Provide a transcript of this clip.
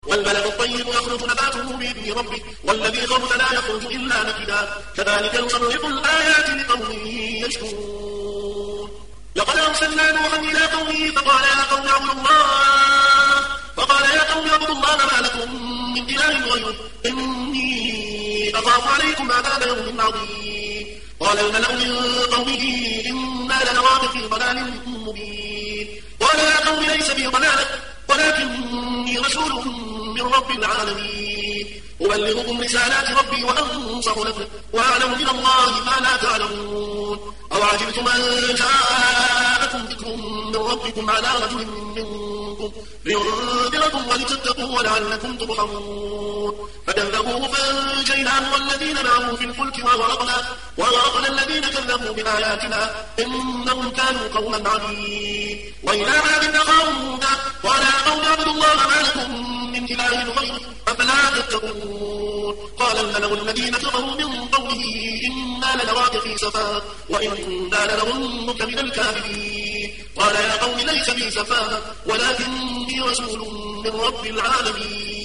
والبلد الطيب يخرج نباته بإذن ربه والذي خبث لا يخرج إلا نكدا كذلك نصرف الآيات لقوم يشكرون. لقد أرسلنا نوحا إلى قومه فقال يا قوم اعبدوا الله ما لكم من إله غيره إني أخاف عليكم عذاب يوم عظيم. قال الملأ من قومه إنا لنراك في ضلال مبين. قال يا قوم ليس بي ضلالة ولكني رسول من رب العالمين أبلغكم رسالات ربي وأنصح لكم وأعلم من الله ما لا تعلمون. أو عجبتم أن جاءكم ذكر من ربكم على رجل منكم لينذركم ولتتقوا ولعلكم ترحمون. فكذبوه فأنجيناه والذين معه في الفلك وأغرقنا الذين كذبوا بآياتنا إنهم كانوا قوما عمين. وإلى عاد أخاهم هودا قال يا قوم اعبدوا الله ما لكم من إله غيره أفلا تتقون. قال الملأ الذين كفروا من قومه إنا لنراك في سفاهة وإنا لنظنك من الكاذبين. قال يا قوم ليس بي سفاهة ولكني رسول من رب العالمين.